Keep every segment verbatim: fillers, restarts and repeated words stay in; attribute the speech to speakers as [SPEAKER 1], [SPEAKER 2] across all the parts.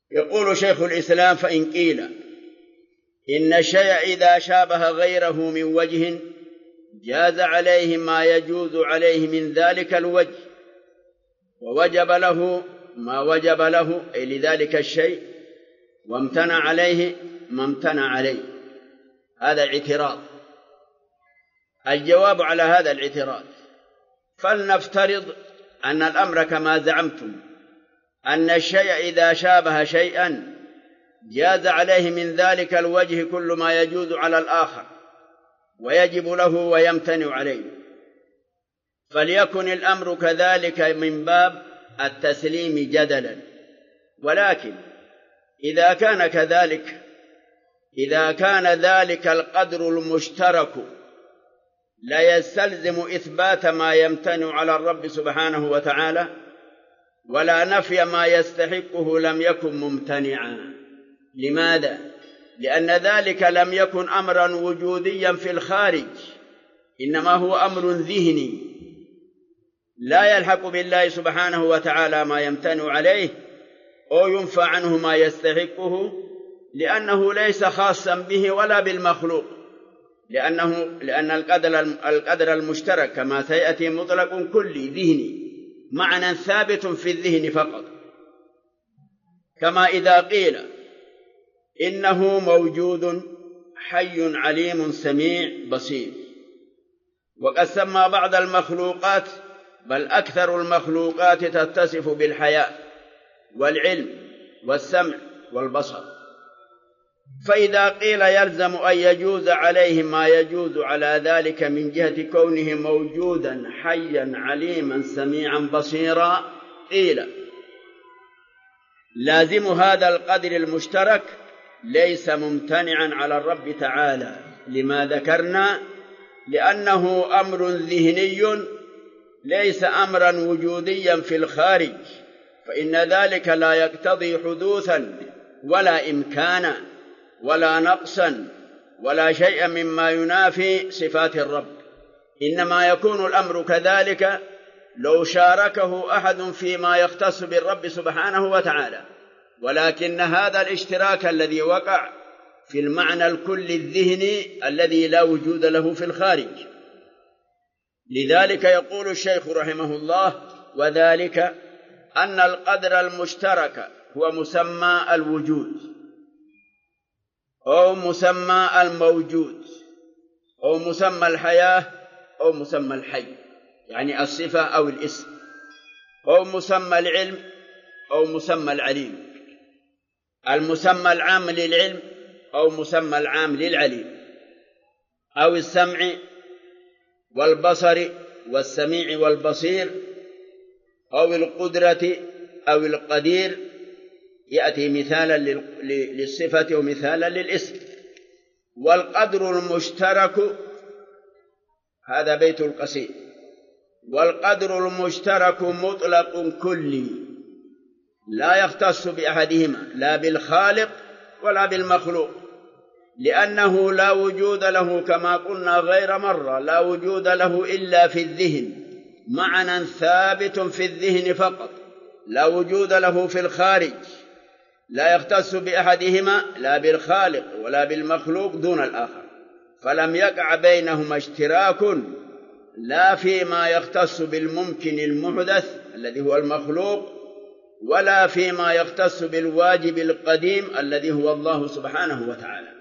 [SPEAKER 1] يقول شيخ الإسلام: فإن قيل إن الشيء إذا شابه غيره من وجه جاز عليه ما يجوز عليه من ذلك الوجه، ووجب له ما وجب له أي لذلك الشيء، وامتنع عليه ما امتنع عليه. هذا اعتراض. الجواب على هذا الاعتراض: فلنفترض أن الأمر كما زعمتم، أن الشيء إذا شابه شيئا جاز عليه من ذلك الوجه كل ما يجوز على الآخر ويجب له ويمتنع عليه، فليكن الأمر كذلك من باب التسليم جدلا. ولكن إذا كان كذلك، إذا كان ذلك القدر المشترك لا يستلزم إثبات ما يمتنع على الرب سبحانه وتعالى، ولا نفي ما يستحقه لم يكن ممتنعا. لماذا؟ لأن ذلك لم يكن أمرا وجوديا في الخارج، إنما هو أمر ذهني لا يلحق بالله سبحانه وتعالى ما يمتنع عليه أو ينفى عنه ما يستحقه، لأنه ليس خاصا به ولا بالمخلوق، لأنه لأن القدر القدر المشترك كما سيأتي مطلق كلي ذهني، معنى ثابت في الذهن فقط. كما إذا قيل إنه موجود حي عليم سميع بصير، وقد سمى بعض المخلوقات بل أكثر المخلوقات تتصف بالحياة والعلم والسمع والبصر، فإذا قيل يلزم أن يجوز عليه ما يجوز على ذلك من جهة كونه موجودا حيا عليما سميعا بصيرا، قيل لازم هذا القدر المشترك ليس ممتنعا على الرب تعالى. لما ذكرنا؟ لأنه أمر ذهني ليس أمرا وجوديا في الخارج، فإن ذلك لا يقتضي حدوثا ولا إمكانا ولا نقصا ولا شيء مما ينافي صفات الرب، إنما يكون الأمر كذلك لو شاركه أحد فيما يختص بالرب سبحانه وتعالى، ولكن هذا الاشتراك الذي وقع في المعنى الكلي الذهني الذي لا وجود له في الخارج. لذلك يقول الشيخ رحمه الله: وذلك أن القدر المشترك هو مسمى الوجود أو مسمى الموجود أو مسمى الحياة أو مسمى الحي، يعني الصفة أو الاسم، أو مسمى العلم أو مسمى العليم، المسمى العام للعلم أو مسمى العام للعليم، أو السمع والبصر والسميع والبصير، أو القدرة أو القدير، يأتي مثالا للصفة ومثالا للاسم. والقدر المشترك، هذا بيت القصيد، والقدر المشترك مطلق كلي لا يختص بأحدهما لا بالخالق ولا بالمخلوق، لأنه لا وجود له كما قلنا غير مرة، لا وجود له إلا في الذهن، معنى ثابت في الذهن فقط، لا وجود له في الخارج، لا يختص بأحدهما لا بالخالق ولا بالمخلوق دون الآخر، فلم يقع بينهما اشتراك لا فيما يختص بالممكن المحدث الذي هو المخلوق، ولا فيما يختص بالواجب القديم الذي هو الله سبحانه وتعالى.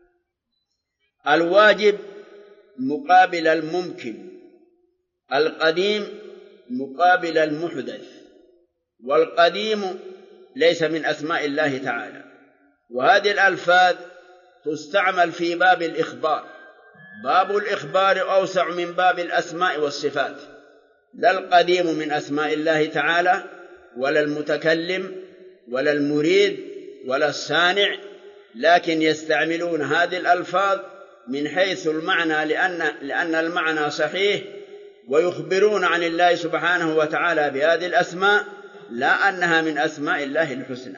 [SPEAKER 1] الواجب مقابل الممكن، القديم مقابل المحدث، والقديم ليس من أسماء الله تعالى. وهذه الألفاظ تستعمل في باب الإخبار، باب الإخبار أوسع من باب الأسماء والصفات. لا القديم من أسماء الله تعالى ولا المتكلم ولا المريد ولا الصانع، لكن يستعملون هذه الألفاظ من حيث المعنى لأن, لأن المعنى صحيح، ويخبرون عن الله سبحانه وتعالى بهذه الأسماء لا أنها من أسماء الله الحسنى.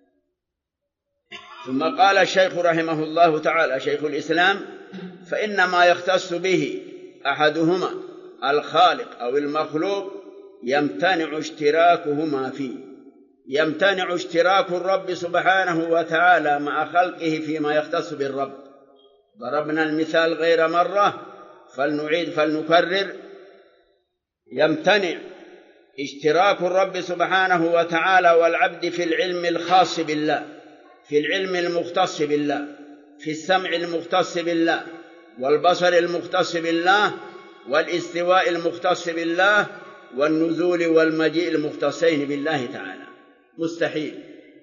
[SPEAKER 1] ثم قال الشيخ رحمه الله تعالى شيخ الإسلام: فإن ما يختص به أحدهما الخالق أو المخلوق يمتنع اشتراكهما فيه. يمتنع اشتراك الرب سبحانه وتعالى مع خلقه فيما يختص بالرب. ضربنا المثال غير مرة فلنعيد فلنكرر. يمتنع اشتراك الرب سبحانه وتعالى والعبد في العلم الخاص بالله، في العلم المختص بالله، في السمع المختص بالله، والبصر المختص بالله، والاستواء المختص بالله، والنزول والمجيء المختصين بالله تعالى، مستحيل.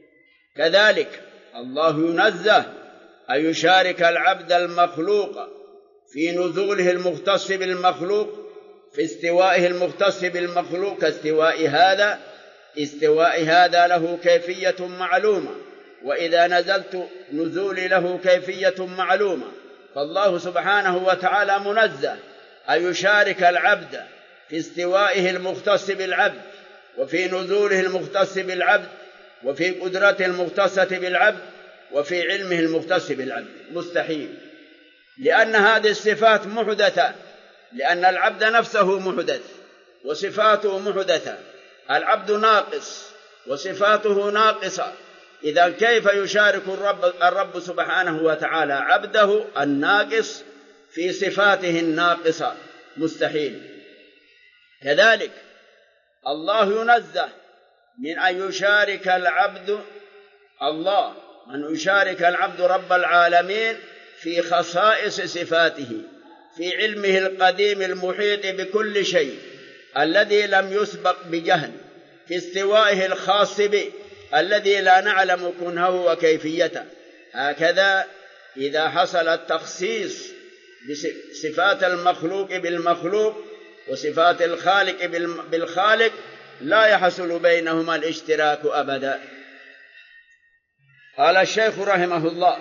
[SPEAKER 1] كذلك الله ينزه أن يشارك العبد المخلوق في نزوله المختص بالمخلوق، في استوائه المختص بالمخلوق كاستواء هذا. استواء هذا له كيفية معلومة، وإذا نزلت نزولي له كيفية معلومة. فالله سبحانه وتعالى منزه أن يشارك العبد في استوائه المختص بالعبد، وفي نزوله المختص بالعبد، وفي قدرته المختصة بالعبد، وفي علمه المختص بالعبد، مستحيل. لأن هذه الصفات محدثة، لأن العبد نفسه محدث وصفاته محدثة. العبد ناقص وصفاته ناقصة، إذا كيف يشارك الرب, الرب سبحانه وتعالى عبده الناقص في صفاته الناقصة؟ مستحيل. كذلك الله ينزه من أن يشارك العبد الله أن يشارك العبد رب العالمين في خصائص صفاته، في علمه القديم المحيط بكل شيء الذي لم يسبق بجهل، في استوائه الخاص به الذي لا نعلم كنهه وكيفيته. هكذا إذا حصل التخصيص بصفات المخلوق بالمخلوق وصفات الخالق بالخالق لا يحصل بينهما الاشتراك أبدا. قال الشيخ رحمه الله: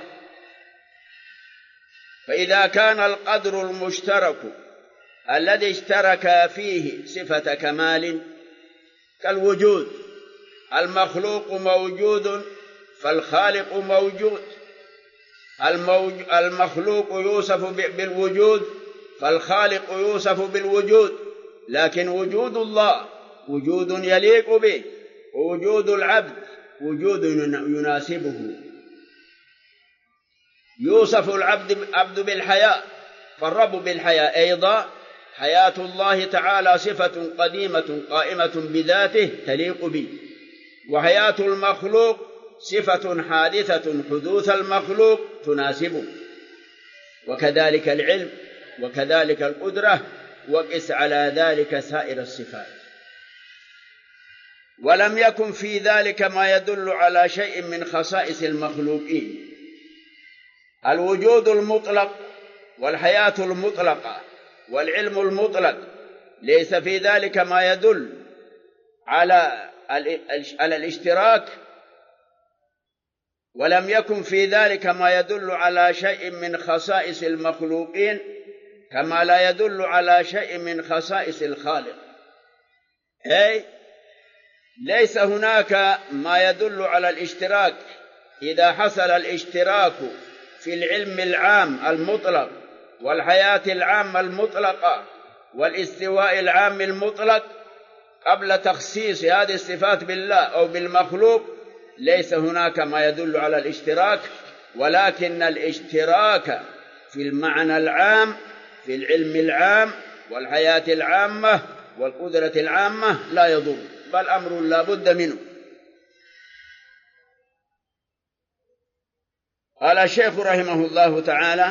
[SPEAKER 1] فإذا كان القدر المشترك الذي اشترك فيه صفة كمال كالوجود، المخلوق موجود فالخالق موجود، المخلوق يوصف بالوجود فالخالق يوصف بالوجود، لكن وجود الله وجود يليق به، ووجود العبد وجود يناسبه. يوصف العبد عبد بالحياة، فالرب بالحياة أيضا. حياة الله تعالى صفة قديمة قائمة بذاته تليق به، وحياة المخلوق صفة حادثة حدوث المخلوق تناسبه، وكذلك العلم وكذلك القدرة، وقس على ذلك سائر الصفات. ولم يكن في ذلك ما يدل على شيء من خصائص المخلوقين. الوجود المطلق والحياة المطلقة والعلم المطلق ليس في ذلك ما يدل على على الاشتراك، ولم يكن في ذلك ما يدل على شيء من خصائص المخلوقين كما لا يدل على شيء من خصائص الخالق. أي ليس هناك ما يدل على الاشتراك. إذا حصل الاشتراك في العلم العام المطلق والحياة العامة المطلقة والاستواء العام المطلق قبل تخصيص هذه الصفات بالله أو بالمخلوق، ليس هناك ما يدل على الاشتراك، ولكن الاشتراك في المعنى العام، في العلم العام والحياة العامة والقدرة العامة لا يضر، بل أمر لا بد منه. قال الشيخ رحمه الله تعالى: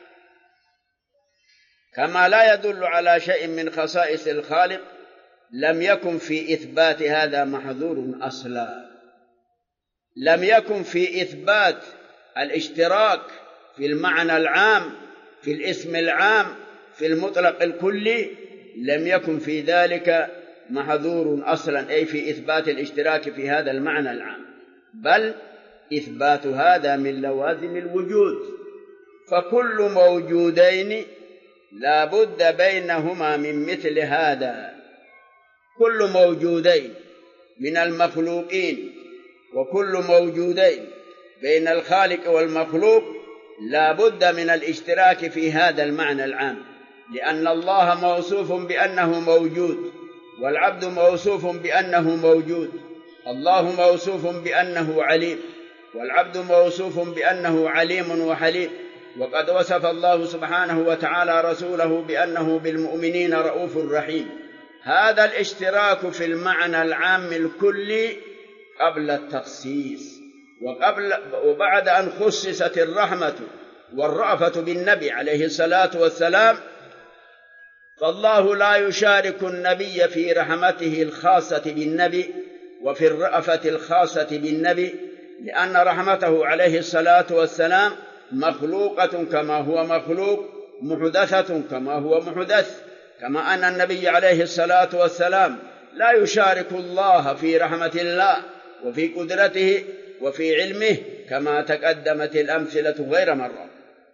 [SPEAKER 1] كما لا يدل على شيء من خصائص الخالق لم يكن في إثبات هذا محظور أصلا. لم يكن في إثبات الاشتراك في المعنى العام، في الاسم العام، في المطلق الكلي، لم يكن في ذلك محظور أصلا، أي في إثبات الاشتراك في هذا المعنى العام، بل إثبات هذا من لوازم الوجود. فكل موجودين لا بد بينهما من مثل هذا. كل موجودين من المخلوقين وكل موجودين بين الخالق والمخلوق لا بد من الاشتراك في هذا المعنى العام، لأن الله موصوف بأنه موجود والعبد موصوف بأنه موجود، الله موصوف بأنه عليم، والعبد موصوف بأنه عليم وحليم، وقد وصف الله سبحانه وتعالى رسوله بأنه بالمؤمنين رؤوف رحيم. هذا الاشتراك في المعنى العام الكلي قبل التخصيص، وقبل وبعد أن خصصت الرحمة والرأفة بالنبي عليه الصلاة والسلام، فالله لا يشارك النبي في رحمته الخاصة بالنبي وفي الرأفة الخاصة بالنبي، لأن رحمته عليه الصلاة والسلام مخلوقة كما هو مخلوق، محدثة كما هو محدث، كما أن النبي عليه الصلاة والسلام لا يشارك الله في رحمة الله وفي قدرته وفي علمه، كما تقدمت الأمثلة غير مرة.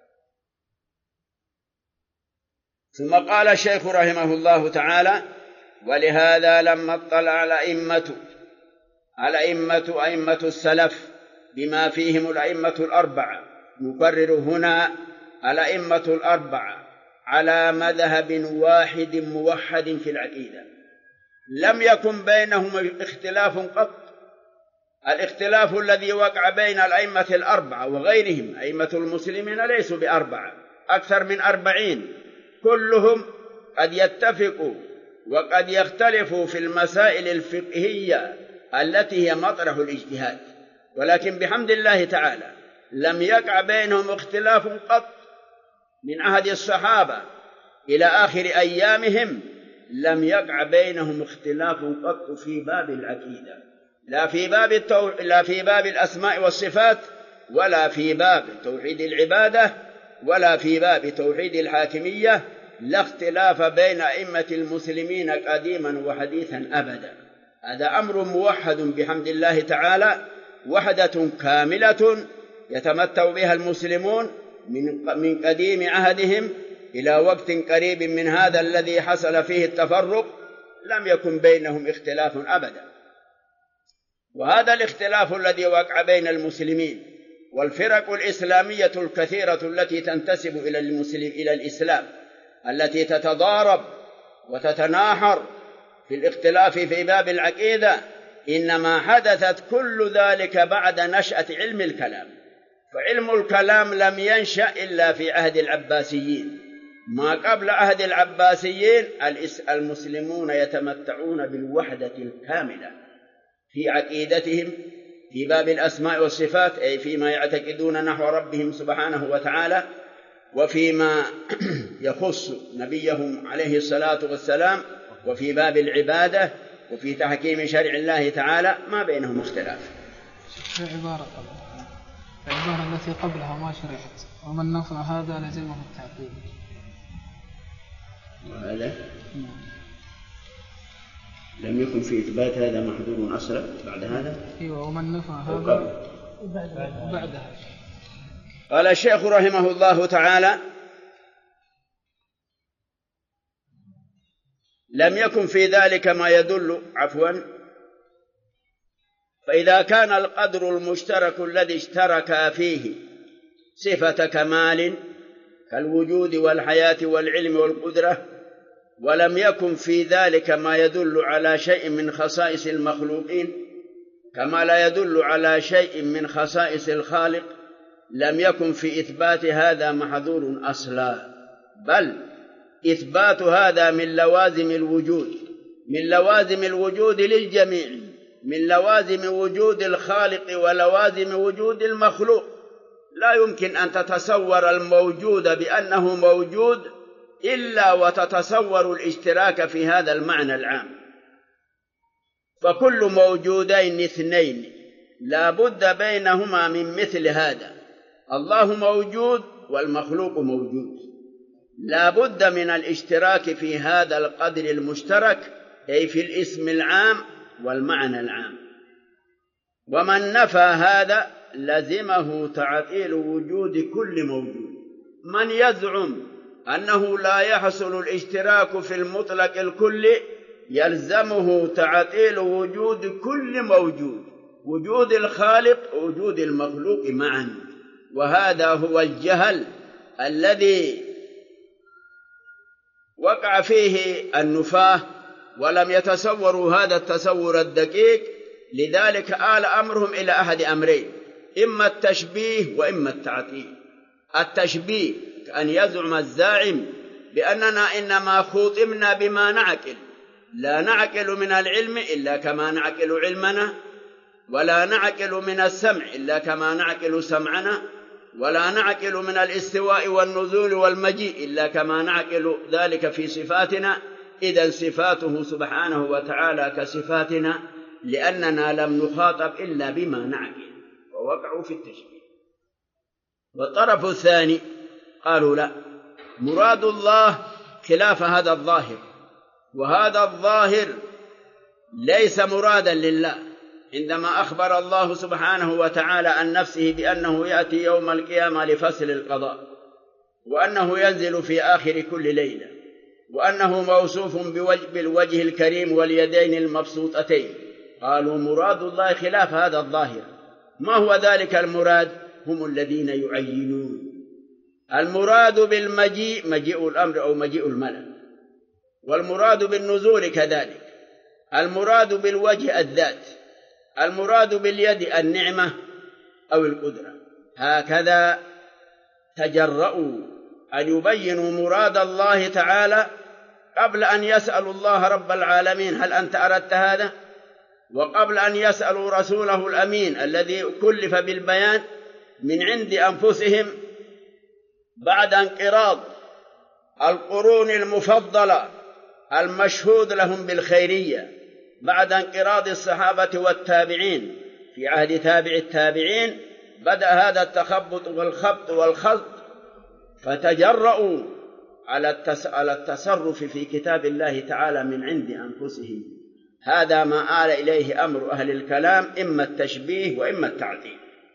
[SPEAKER 1] ثم قال الشيخ رحمه الله تعالى: ولهذا لما اطلع الأئمة الأئمة أئمة السلف بما فيهم الأئمة الأربعة، نكرر هنا الأئمة الأربعة على مذهب واحد موحد في العقيدة، لم يكن بينهم اختلاف قط. الاختلاف الذي وقع بين الأئمة الأربعة وغيرهم أئمة المسلمين ليسوا بأربعة، أكثر من أربعين، كلهم قد يتفقوا وقد يختلفوا في المسائل الفقهية التي هي مطرح الاجتهاد، ولكن بحمد الله تعالى لم يقع بينهم اختلاف قط من عهد الصحابة إلى آخر أيامهم، لم يقع بينهم اختلاف قط في باب العقيدة، لا في باب التو... لا في باب الأسماء والصفات، ولا في باب توحيد العبادة، ولا في باب توحيد الحاكمية، لا اختلاف بين أئمة المسلمين قديما وحديثا أبدا. هذا أمر موحد بحمد الله تعالى، وحدة كاملة يتمتع بها المسلمون من من قديم عهدهم إلى وقت قريب من هذا الذي حصل فيه التفرق، لم يكن بينهم اختلاف أبدا. وهذا الاختلاف الذي وقع بين المسلمين والفرق الإسلامية الكثيرة التي تنتسب إلى المسلم إلى الإسلام، التي تتضارب وتتناحر في الاختلاف في باب العقيدة، إنما حدثت كل ذلك بعد نشأة علم الكلام. فعلم الكلام لم ينشأ إلا في عهد العباسيين، ما قبل عهد العباسيين المسلمون يتمتعون بالوحدة الكاملة في عقيدتهم في باب الأسماء والصفات، أي فيما يعتقدون نحو ربهم سبحانه وتعالى، وفيما يخص نبيهم عليه الصلاة والسلام، وفي باب العبادة، وفي تحكيم شرع الله تعالى ما بينهم اختلاف.
[SPEAKER 2] في عبارة العبارة التي قبلها ما شرعت: ومن نفى هذا لزمه التعقيد.
[SPEAKER 1] وهذا لم يكن في إثبات هذا محذور أصلا بعد هذا.
[SPEAKER 2] أيوة، ومن نفى هذا بعدها.
[SPEAKER 1] قال الشيخ رحمه الله تعالى: لم يكن في ذلك ما يدل عفوا فإذا كان القدر المشترك الذي اشترك فيه صفة كمال كالوجود والحياة والعلم والقدرة، ولم يكن في ذلك ما يدل على شيء من خصائص المخلوقين كما لا يدل على شيء من خصائص الخالق، لم يكن في إثبات هذا محظور أصلا، بل إثبات هذا من لوازم الوجود من لوازم الوجود للجميع، من لوازم وجود الخالق ولوازم وجود المخلوق. لا يمكن أن تتصور الموجود بأنه موجود إلا وتتصور الاشتراك في هذا المعنى العام. فكل موجودين اثنين لا بد بينهما من مثل هذا، الله موجود والمخلوق موجود، لا بد من الاشتراك في هذا القدر المشترك، أي في الاسم العام والمعنى العام. ومن نفى هذا لزمه تعطيل وجود كل موجود. من يزعم أنه لا يحصل الاشتراك في المطلق الكلي يلزمه تعطيل وجود كل موجود، وجود الخالق ووجود المخلوق معا، وهذا هو الجهل الذي وقع فيه النفاة، ولم يتصوروا هذا التصور الدقيق لذلك آل أمرهم إلى أحد أمرين، إما التشبيه وإما التعطيل. التشبيه كأن يزعم الزاعم بأننا إنما خوطمنا بما نعقل، لا نعقل من العلم إلا كما نعقل علمنا، ولا نعقل من السمع إلا كما نعقل سمعنا، ولا نعقل من الاستواء والنزول والمجيء إلا كما نعقل ذلك في صفاتنا. إذن صفاته سبحانه وتعالى كصفاتنا، لأننا لم نخاطب إلا بما نعقل، ووقعوا في التشبيه. والطرف الثاني قالوا لا، مراد الله خلاف هذا الظاهر، وهذا الظاهر ليس مرادا لله. عندما أخبر الله سبحانه وتعالى عن نفسه بأنه يأتي يوم القيامة لفصل القضاء، وأنه ينزل في آخر كل ليلة، وأنه موصوف بالوجه الكريم واليدين المبسوطتين، قالوا مراد الله خلاف هذا الظاهر. ما هو ذلك المراد؟ هم الذين يعينون المراد بالمجيء مجيء الأمر أو مجيء الملك، والمراد بالنزول كذلك، المراد بالوجه الذات، المراد باليد النعمة أو القدرة. هكذا تجرؤوا أن يبينوا مراد الله تعالى قبل أن يسألوا الله رب العالمين هل أنت أردت هذا، وقبل أن يسألوا رسوله الأمين الذي كلف بالبيان من عند أنفسهم بعد انقراض القرون المفضلة المشهود لهم بالخيرية، بعد انقراض الصحابة والتابعين في عهد تابع التابعين، بدأ هذا التخبط والخبط والخلط، فتجرؤوا على التصرف في كتاب الله تعالى من عند أنفسهم. هذا ما آل إليه أمر أهل الكلام، إما التشبيه وإما التعطيل.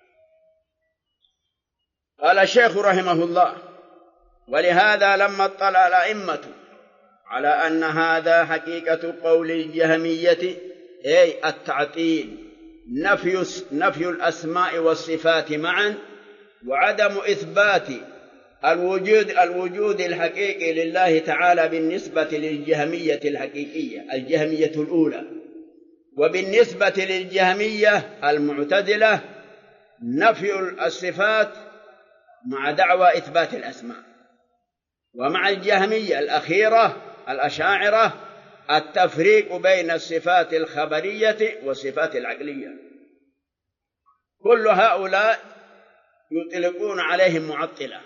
[SPEAKER 1] قال الشيخ رحمه الله: ولهذا لما اطلع الأئمة على أن هذا حقيقة قول الجهمية، أي التعطيل، نفي, نفي الأسماء والصفات معا، وعدم إثبات الوجود, الوجود الحقيقي لله تعالى بالنسبة للجهمية الحقيقية الجهمية الأولى، وبالنسبة للجهمية المعتزلة نفي الصفات مع دعوى إثبات الأسماء، ومع الجهمية الأخيرة الأشاعرة التفريق بين الصفات الخبرية والصفات العقلية. كل هؤلاء يطلقون عليهم معطلة.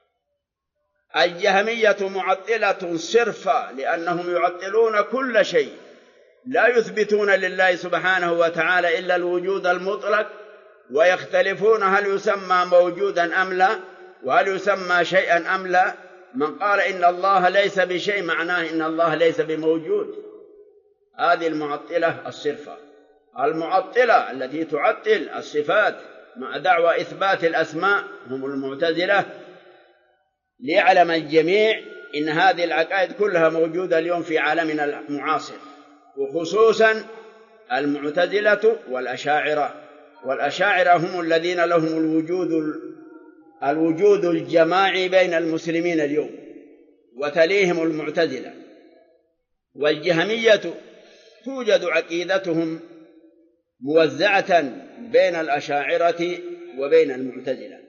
[SPEAKER 1] الجهمية معطلة صرفة، لأنهم يعطلون كل شيء، لا يثبتون لله سبحانه وتعالى إلا الوجود المطلق، ويختلفون هل يسمى موجودا أم لا، وهل يسمى شيئا أم لا. من قال إن الله ليس بشيء معناه إن الله ليس بموجود. هذه المعطلة الصرفة. المعطلة التي تعطل الصفات مع دعوى إثبات الأسماء هم المعتزلة. ليعلم الجميع إن هذه العقائد كلها موجودة اليوم في عالمنا المعاصر، وخصوصا المعتزلة والأشاعرة. والأشاعرة هم الذين لهم الوجود الوجود الجماعي بين المسلمين اليوم، وتليهم المعتزلة. والجهمية توجد عقيدتهم موزعة بين الأشاعرة وبين المعتزلة.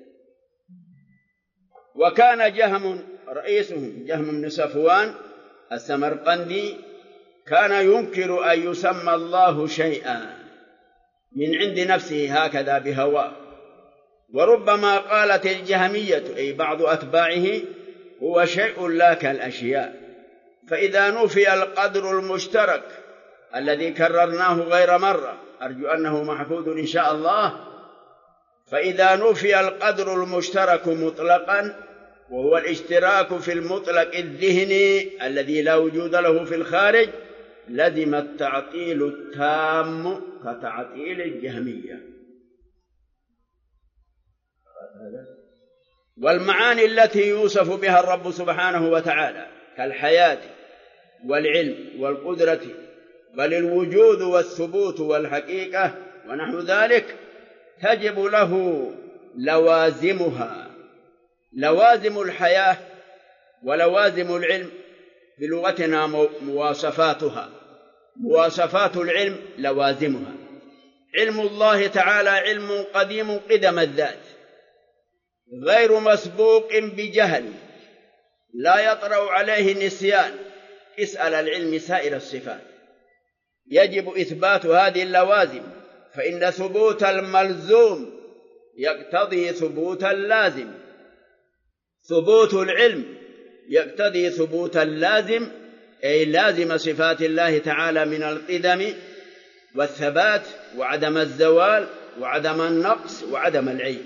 [SPEAKER 1] وكان جهم رئيسهم جهم بن صفوان السمرقندي كان ينكر أن يسمى الله شيئا من عند نفسه هكذا بهواه. وربما قالت الجهمية أي بعض أتباعه هو شيء لا كالأشياء. فإذا نفي القدر المشترك الذي كررناه غير مرة، أرجو أنه محفوظ إن شاء الله، فإذا نفي القدر المشترك مطلقا، وهو الاشتراك في المطلق الذهني الذي لا وجود له في الخارج، لزم التعطيل التام كتعطيل الجهمية. والمعاني التي يوصف بها الرب سبحانه وتعالى كالحياة والعلم والقدرة، بل الوجود والثبوت والحقيقة ونحو ذلك، تجب له لوازمها. لوازم الحياة ولوازم العلم بلغتنا مواصفاتها. مواصفات العلم لوازمها، علم الله تعالى علم قديم قدم الذات، غير مسبوق بجهل، لا يطرأ عليه نسيان. اسأل العلم سائر الصفات. يجب إثبات هذه اللوازم، فإن ثبوت الملزوم يقتضي ثبوت اللازم. ثبوت العلم يقتضي ثبوت اللازم، أي لازم صفات الله تعالى من القدم والثبات وعدم الزوال وعدم النقص وعدم العيب.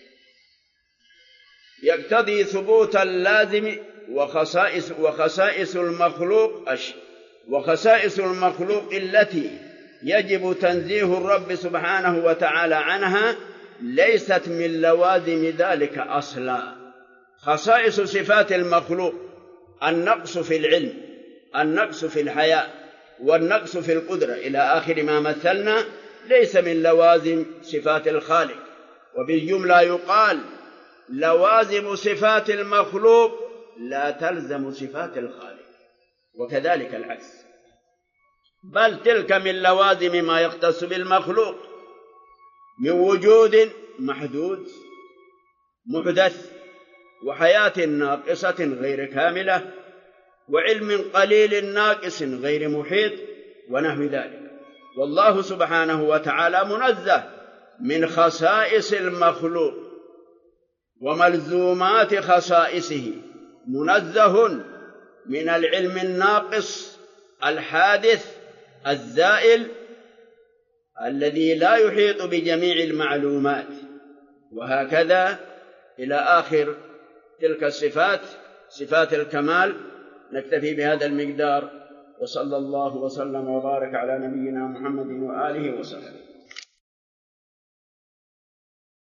[SPEAKER 1] يقتضي ثبوت اللازم وخصائص وخصائص المخلوق وخصائص المخلوق التي يجب تنزيه الرب سبحانه وتعالى عنها ليست من لوازم ذلك أصلا. خصائص صفات المخلوق النقص في العلم، النقص في الحياة، والنقص في القدرة إلى آخر ما مثلنا، ليس من لوازم صفات الخالق. وبالجملة يقال لوازم صفات المخلوق لا تلزم صفات الخالق، وكذلك العكس، بل تلك من لوازم ما يختص بالمخلوق من وجود محدود محدث، وحياة ناقصة غير كاملة، وعلم قليل ناقص غير محيط، ونحو ذلك. والله سبحانه وتعالى منزه من خصائص المخلوق وملزومات خصائصه، منزه من العلم الناقص الحادث الزائل الذي لا يحيط بجميع المعلومات، وهكذا إلى آخر تلك الصفات، صفات الكمال. نكتفي بهذا المقدار، وصلى الله وسلم وبارك على نبينا محمد وآله وسلم.